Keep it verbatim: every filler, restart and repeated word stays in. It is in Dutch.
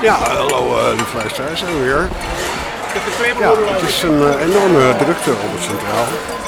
Ja, hallo uh, lieve luisteraars, zijn we weer. Ja, het is een uh, enorme drukte op het centraal.